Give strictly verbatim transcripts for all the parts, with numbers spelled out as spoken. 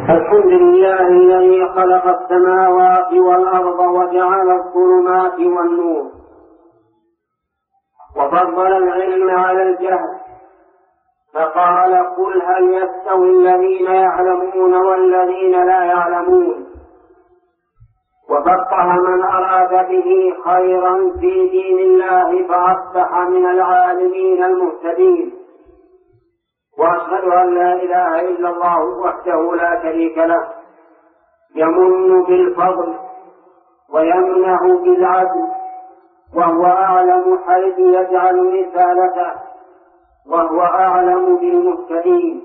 الحمد لله الذي خلق السماوات والأرض وجعل الظلمات والنور، وفضل العلم على الجهل، فقال: قل هل يستوي الذين يعلمون والذين لا يعلمون. وفقه من أراد به خيرا في دين الله فأصبح من العالمين المهتدين. وأشهد أن لا إله إلا الله وحده لا شريك له، يمن بالفضل ويمنع بالعدل، وهو أعلم حيث يجعل رسالته، وهو أعلم بالمهتدين.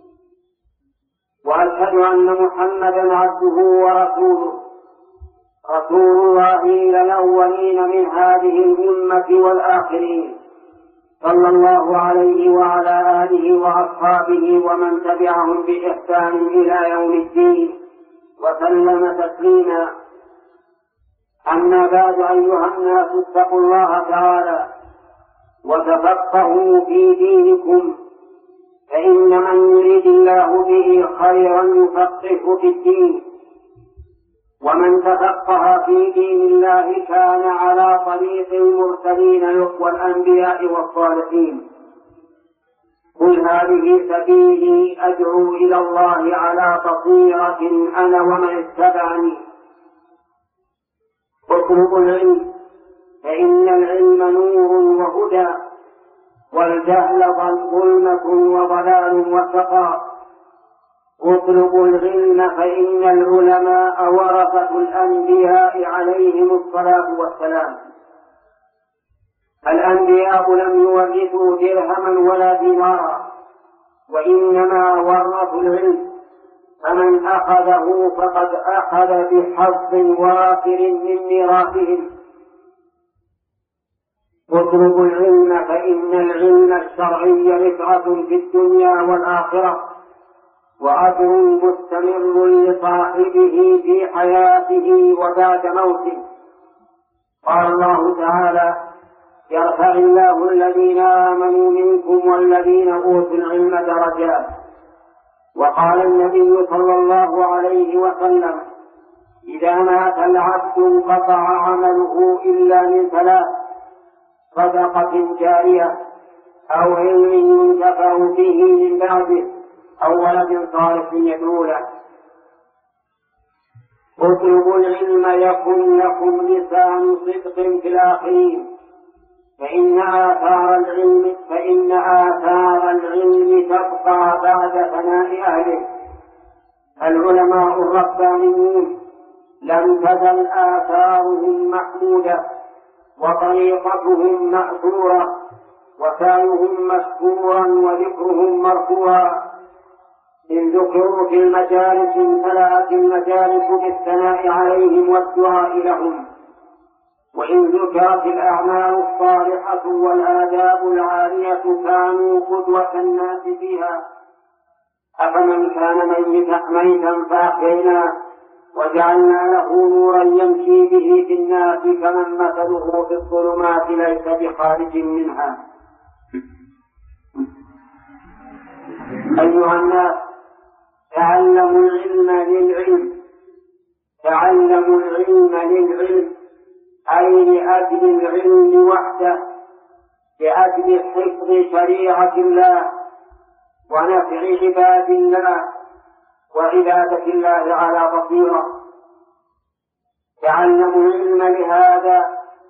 وأشهد أن محمدا عبده ورسوله، رسول الله إلى الأولين من هذه الأمة والآخرين، صلى الله عليه وعلى آله وأصحابه ومن تبعهم بإحسان إلى يوم الدين، وسلم تسليما. أما بعد، أيها الناس، اتقوا الله تعالى وتفقهوا في دينكم، فإن من يريد الله به خيرا يفقهه في الدين، ومن تفقه في دين الله كان على طريق المرسلين والأنبياء والصالحين. قل هذه سبيلي أدعو إلى الله على بصيرة أنا ومن اتبعني. اطلبوا العلم، فإن العلم نور وهدى، والجهل ظلمة وضلال وشقاء. اطلبوا العلم، فإن العلماء ورثة الأنبياء عليهم الصلاة والسلام. الأنبياء لم يورثوا درهما ولا دينارا، وإنما ورثوا العلم، فمن أخذه فقد أخذ بحظ وافر من ميراثهم. اطلبوا العلم، فإن العلم الشرعي رفعة في الدنيا والآخرة، وأجر مستمر لصاحبه في حياته وبعد موته. قال الله تعالى: يرفع الله الذين آمنوا منكم والذين أوتوا العلم درجات. وقال النبي صلى الله عليه وسلم: إذا مات العبد انقطع عمله إلا من ثلاث: صدقة جارية، أو علم ينتفع به من بعده، أو ولد صالح يدعو له. اطلبوا العلم يكن لكم لسان صدق في الآخرين، فإن آثار العلم فإن آثار العلم تبقى بعد فناء أهله. العلماء الربانيون لم تزل آثارهم محمودة، وطريقتهم مأثورة، وسعيهم مشكورا، وذكرهم مرفوعا. إن ذكروا في المجالس امتلأت المجالس بالثناء عليهم والدعاء لهم، وإن ذكرت الأعمال الصالحة والآداب العالية كانوا قدوة الناس فيها. أفمن كان ميتا فأحييناه وجعلنا له نورا يمشي به في الناس كمن مثله في الظلمات ليس بخارج منها. أيها الناس، تعلموا العلم للعلم، تعلموا العلم للعلم، أي لأجل العلم وحده، لأجل حفظ شريعة الله ونفع عباد الله وعبادة الله على بصيرة. تعلموا العلم لهذا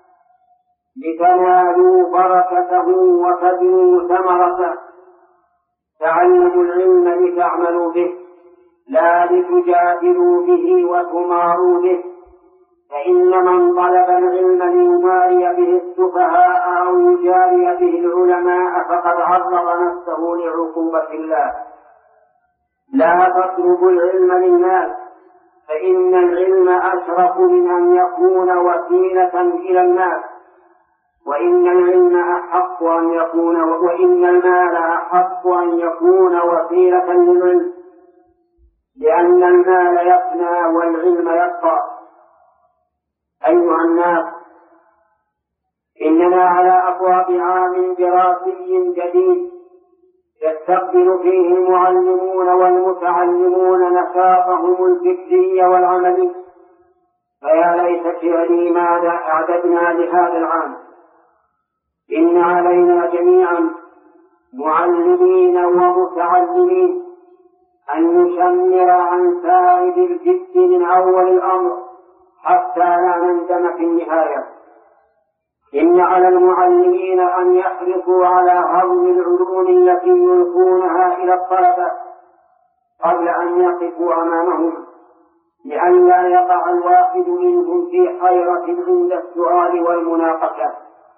لتنالوا بركته وتجنوا ثمرته. تعلموا العلم لتعملوا به، لا لتجادلوا به وتماروا به، فإن من طلب العلم ليماري به السفهاء أو يجاري به العلماء فقد عرض نفسه لعقوبة الله. لا تطلبوا العلم للناس، فإن العلم أشرف من أن يكون وسيلة إلى الناس، وإن العلم أحق أن يكون وإن المال أحق أن يكون وسيلة للعلم، لأن المال يفنى والعلم يبقى. أيها الناس، إننا على أبواب عام دراسي جديد يستقبل فيه المعلمون والمتعلمون نشاطهم الفكري والعملي. فيا ليت شعري ماذا أعددنا لهذا العام. إن علينا جميعا معلمين ومتعلمين أن نشمر عن سائد الجد من أول الأمر حتى لا نندم في النهاية. إن على المعلمين أن يحرصوا على هضم العلوم التي يلقونها إلى الطلبة قبل أن يقفوا أمامهم، لئلا يقع الواحد منهم في حيرة عند السؤال والمناقشة.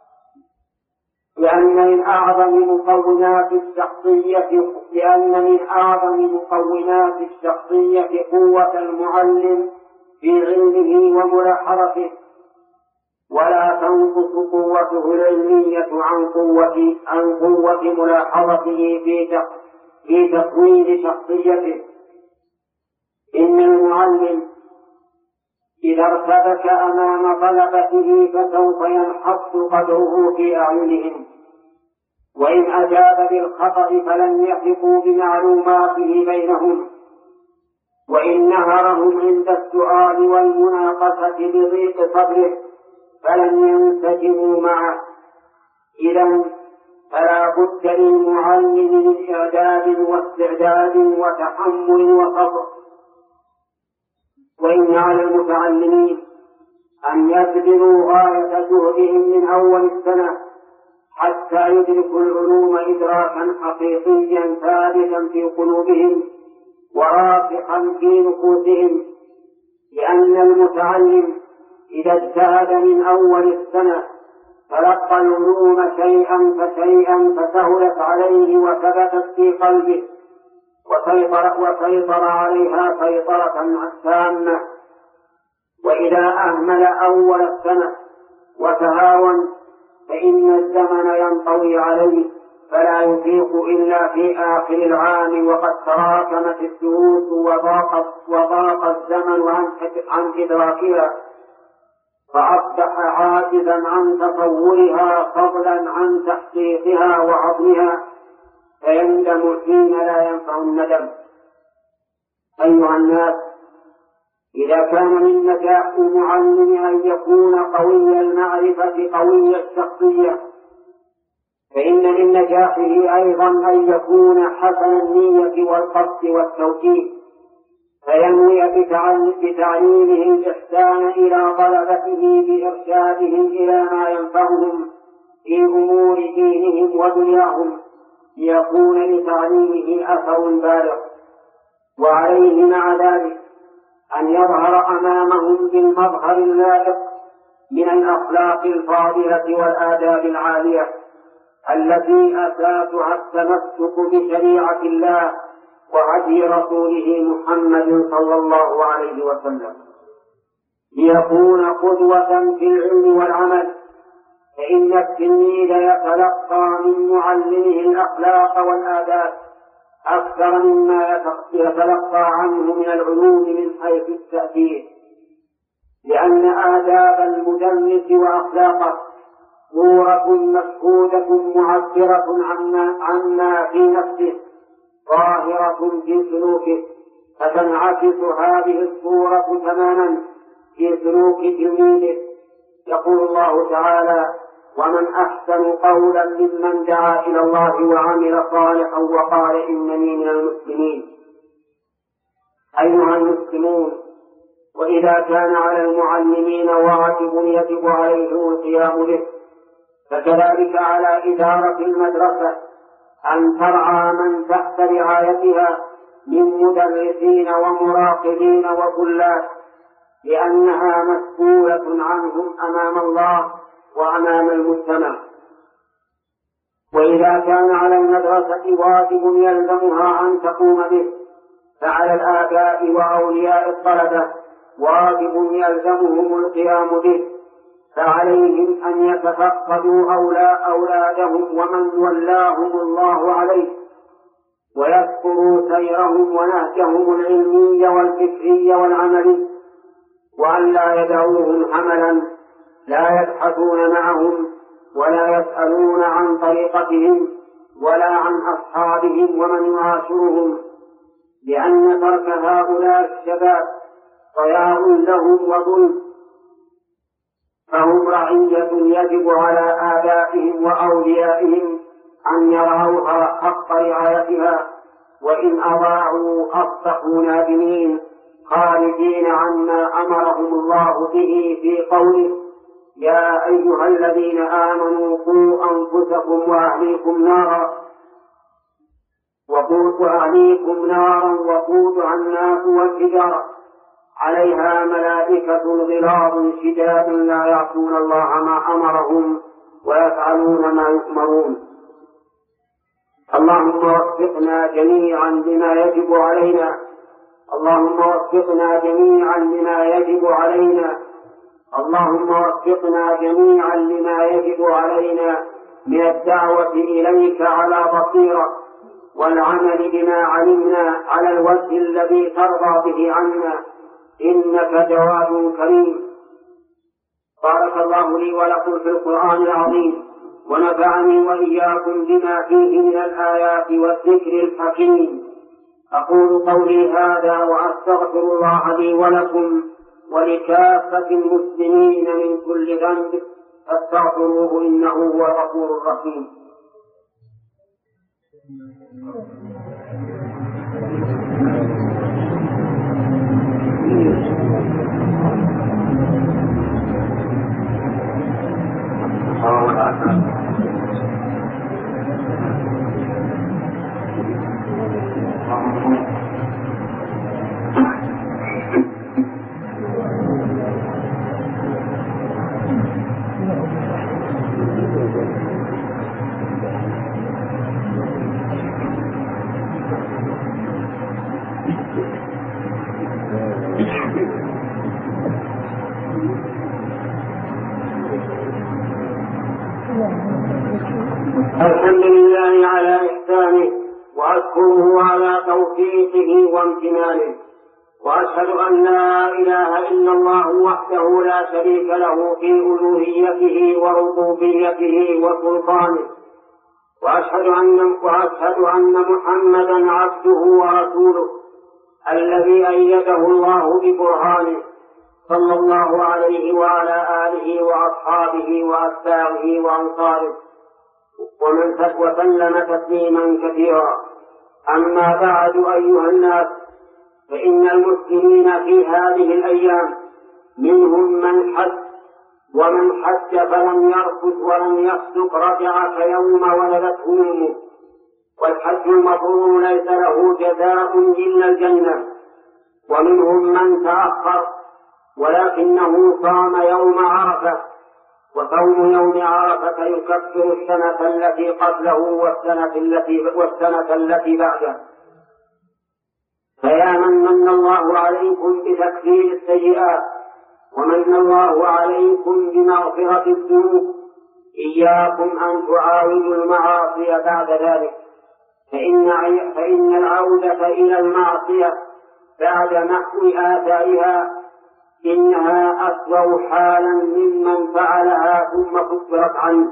لأن من أعظم مكونات الشخصية لأن من أعظم مكونات الشخصية قوة المعلم في علمه وملاحظته، ولا تنقص قوته العلمية عن قوة عن قوة ملاحظته في في تكوين شخصيته. إن المعلم إذا ارتبك أمام طلبته فسوف ينحط قدره في أعينهم، وإن أجاب بالخطأ فلن يثقوا بمعلوماته بينهم، وإن نهرهم عند السؤال والمناقشة بضيق صدره فلن ينسجموا معه. إذن فلا بد للمعلم من إعداد واستعداد وتحمل وصبر. وإن على المتعلمين أن يبذلوا غاية جهدهم من أول السنة حتى يدركوا العلوم إدراكا حقيقيا ثابتا في قلوبهم وراسخا في نفوسهم، لأن المتعلم إذا اجتهد من أول السنة تلقى العلوم شيئا فشيئا فسهلت عليه وثبتت في قلبه وسيطر, وسيطر عليها سيطرة تامة. وإذا أهمل أول السنة وتهاون فإن الزمن ينطوي عليه فلا يفيق إلا في آخر العام وقد تراكمت الدروس وضاق وضاق الزمن عن, عن إدراكها، فأصبح عاجزا عن تصورها فضلا عن تحقيقها وعظمها، فيندم حين لا ينفع الندم. أيها الناس، إذا كان من نجاح المعلم أن يكون قوي المعرفة قوي الشخصية، فإن من نجاحه أيضا أن يكون حسن النية والقصد والتوجيه، فينوي بتعليمه الإحسان إلى طلبته بإرشادهم إلى ما ينفعهم في أمور دينهم ودنياهم، ليكون لتعليمه أثر بالغ. وعليه مع ذلك أن يظهر أمامهم بالمظهر اللائق من الأخلاق الفاضلة والآداب العالية التي أساسها التمسك بشريعة الله وهدي رسوله محمد صلى الله عليه وسلم، ليكون قدوة في العلم والعمل. فإن التلميذ يتلقى من معلمه الأخلاق والآداب أكثر مما يتلقى عنه من العلوم من حيث التأثير، لأن آداب المدرس وأخلاقه صورة مشهودة معبرة عما, عما في نفسه ظاهرة في سلوكه، فتنعكس هذه الصورة تماما في سلوك تلميذه. يقول الله تعالى: ومن أحسن قولا ممن دعا إلى الله وعمل صالحا وقال إنني من المسلمين. أيها المسلمون، وإذا كان على المعلمين واجب يجب عليهم القيام به، فكذلك على إدارة المدرسة أن ترعى من تحت رعايتها من مدرسين ومراقبين وطلاب، لأنها مسؤولة عنهم أمام الله وأمام المجتمع. وإذا كان على المدرسة واجب يلزمها أن تقوم به، فعلى الآباء وأولياء الطلبة واجب يلزمهم القيام به، فعليهم أن يتفقدوا أولادهم ومن ولاهم الله عليه، ويذكروا سيرهم ونهجهم العلمي والفكري والعملي، وأن لا يدعوهم حملا لا يبحثون معهم ولا يسألون عن طريقتهم ولا عن أصحابهم ومن يعاشرهم، لأن ترك هؤلاء الشباب ضياع لهم وظلم، فهم رعية يجب على آبائهم وأوليائهم أن يرعوها حق رعايتها، وإن أضاعوا أصبحوا نادمين خارجين عما أمرهم الله به في قوله: يا أيها الذين آمنوا قوا أنفسكم وأهليكم نارا وأهليكم نارا وقودها الناس والحجارة عليها ملائكة غلاظ شداد لا يعصون الله ما أمرهم ويفعلون ما يؤمرون. اللهم وفقنا جميعا لما يجب علينا اللهم وفقنا جميعا لما يجب علينا اللهم وفقنا جميعا لما يجب علينا من الدعوة إليك على بصيرة، والعمل بما علمنا على الوجه الذي ترضى به عنا، إنك جواد كريم. بارك الله لي ولكم في القرآن العظيم، ونفعني وإياكم بما فيه من الآيات والذكر الحكيم. أقول قولي هذا وأستغفر الله لي ولكم ولكافة المسلمين من كل ذنب، فاستغفروه إنه هو الغفور الرحيم. الحمد لله على إحسانه، وأشكره على توفيقه وامتنانه، وأشهد أن لا إله إلا الله وحده لا شريك له في ألوهيته وربوبيته وسلطانه، وأشهد أن وأشهد أن محمدا عبده ورسوله الذي أيده الله ببرهانه، صلى الله عليه وعلى آله وأصحابه وأتباعه وأنصاره ومن وسلم تسليما كثيرا. أما بعد أيها الناس، فإن المسلمين في هذه الأيام منهم من حج، ومن حج فلم يرفث ولم يفسق رجع كيوم ولدته أمه، والحج المبرور ليس له جزاء إلا الجنة. ومنهم من تأخر ولكنه صام يوم عرفة، وصوم يوم عرفة يكفر السنة التي قبله والسنة التي, والسنة التي بعده. فيا من من الله عليكم بتكفير السيئات ومن الله عليكم بمغفرة الذنوب، إياكم أن تعاودوا المعاصي بعد ذلك، فإن, فإن العودة إلى المعصية بعد محو آثارها إنها أسوأ حالا ممن فعلها ثم كفرت عنه.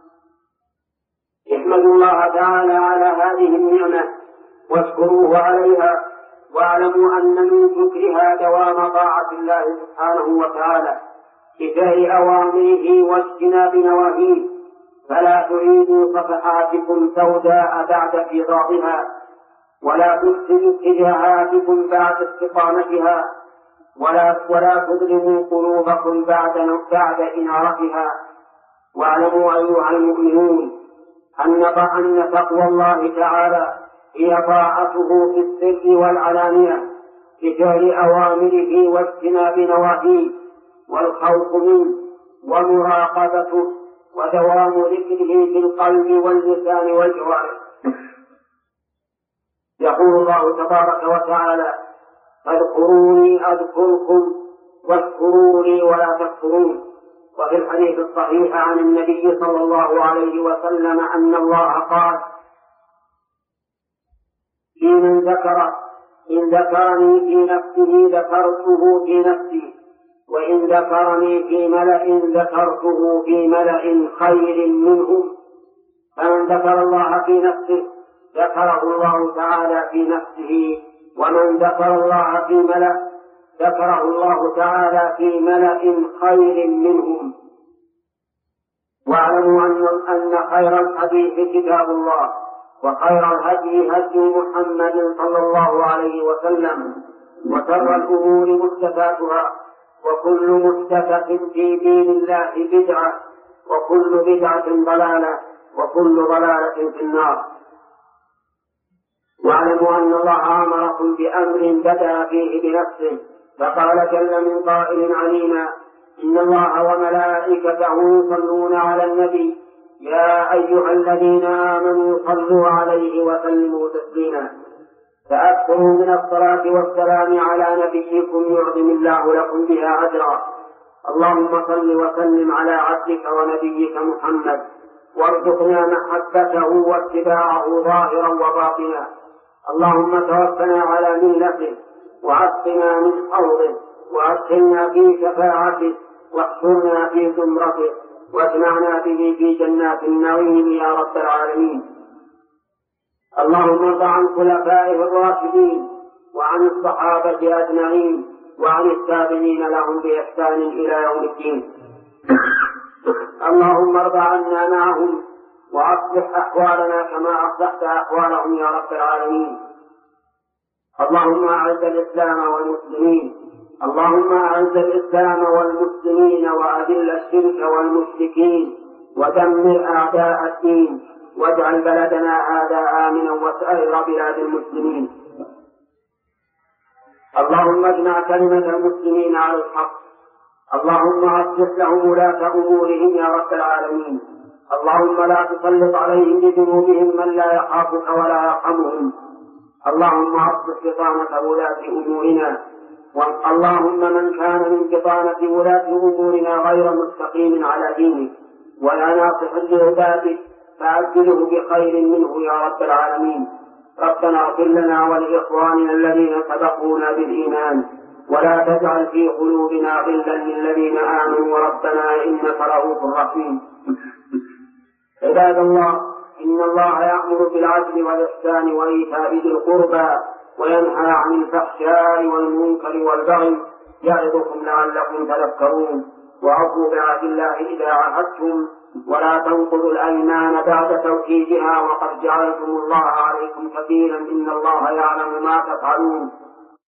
احمدوا الله تعالى على هذه النعمة واشكروه عليها، واعلموا أن من شكرها دوام طاعة الله سبحانه وتعالى بفعل أوامره واجتناب نواهيه، فلا تعيدوا صفحاتكم سوداء بعد انقضاضها، ولا تفسدوا اتجاهاتكم بعد استقامتها، ولا ولا تظلموا قلوبكم بعد بعد إنارتها. واعلموا أيها المؤمنون أن أن تقوى الله تعالى هي طاعته في السر والعلانية بفعل أوامره واجتناب نواهيه، والخوف منه ومراقبته ودوام ذكره في القلب واللسان والجوارح. يقول الله تبارك وتعالى: فاذكروني أذكركم واشكروا لي ولا تكفرون. وفي الحديث الصحيح عن النبي صلى الله عليه وسلم أن الله قال: في من ذكر إن ذكرني في نفسه ذكرته في نفسي، وإن ذكرني في ملأ ذكرته في ملأ خير منهم. فمن ذكر الله في نفسه ذكره الله تعالى في نفسه، ومن ذكر الله في ملأ ذكره الله تعالى في ملأ خير منهم. واعلموا أن خير الحديث كتاب الله، وخير الهدي هدي محمد صلى الله عليه وسلم، وشر الأمور محدثاتها، وكل محدثة في دين الله بدعة، وكل بدعة ضلالة، وكل ضلالة في النار. واعلموا أن الله أمركم بأمر بدأ فيه بنفسه، فقال جل من قائل علينا: إن الله وملائكته يصلون على النبي يا أيها الذين آمنوا صلوا عليه وسلموا تسليما. فأكثروا من الصلاة والسلام على نبيكم يعظم الله لكم بها أجرا. اللهم صل وسلم على عبدك ونبيك محمد، وارزقنا محبته واتباعه ظاهرا وباطنا. اللهم توفنا على ملته، وعصنا من حوضه، وأدخلنا في شفاعته، واحشرنا في زمرته، واجمعنا به في جنات النعيم يا رب العالمين. اللهم ارض عن خلفائه الراشدين، وعن الصحابة أجمعين، وعن التابعين لهم بإحسان إلى يوم الدين. اللهم ارض عنا معهم، وأصلح أحوالنا كما أصلحت أحوالهم يا رب العالمين. اللهم أعز الإسلام والمسلمين اللهم أعز الإسلام والمسلمين وأذل الشرك والمشركين، ودمر أعداء الدين، واجعل بلدنا هذا آمنا وسائر بلاد المسلمين. اللهم اجمع كلمة المسلمين على الحق. اللهم أصلح لهم ولاة أمورهم يا رب العالمين. اللهم لا تسلط عليهم بذنوبهم من لا يخافك ولا يرحمهم. اللهم أصلح بطانة ولاة أمورنا. اللهم من كان من بطانة ولاة أمورنا غير مستقيم على دينك ولا ناصح لعبادك فأبدله بخير منه يا رب العالمين. ربنا اغفر لنا ولإخواننا الذين سبقونا بالإيمان، ولا تجعل في قلوبنا غلا للذين آمنوا ربنا إنك رؤوف رحيم. عباد الله، إن الله يأمر بالعدل والإحسان وإيتاء ذي القربى، وينهى عن الفحشاء والمنكر والبغي، يعظكم لعلكم تذكرون. وأوفوا بعهد الله إذا عاهدتم، ولا تنقضوا الأيمان بعد توكيدها، وقد جعلتم الله عليكم كفيلا إن الله يعلم ما تفعلون.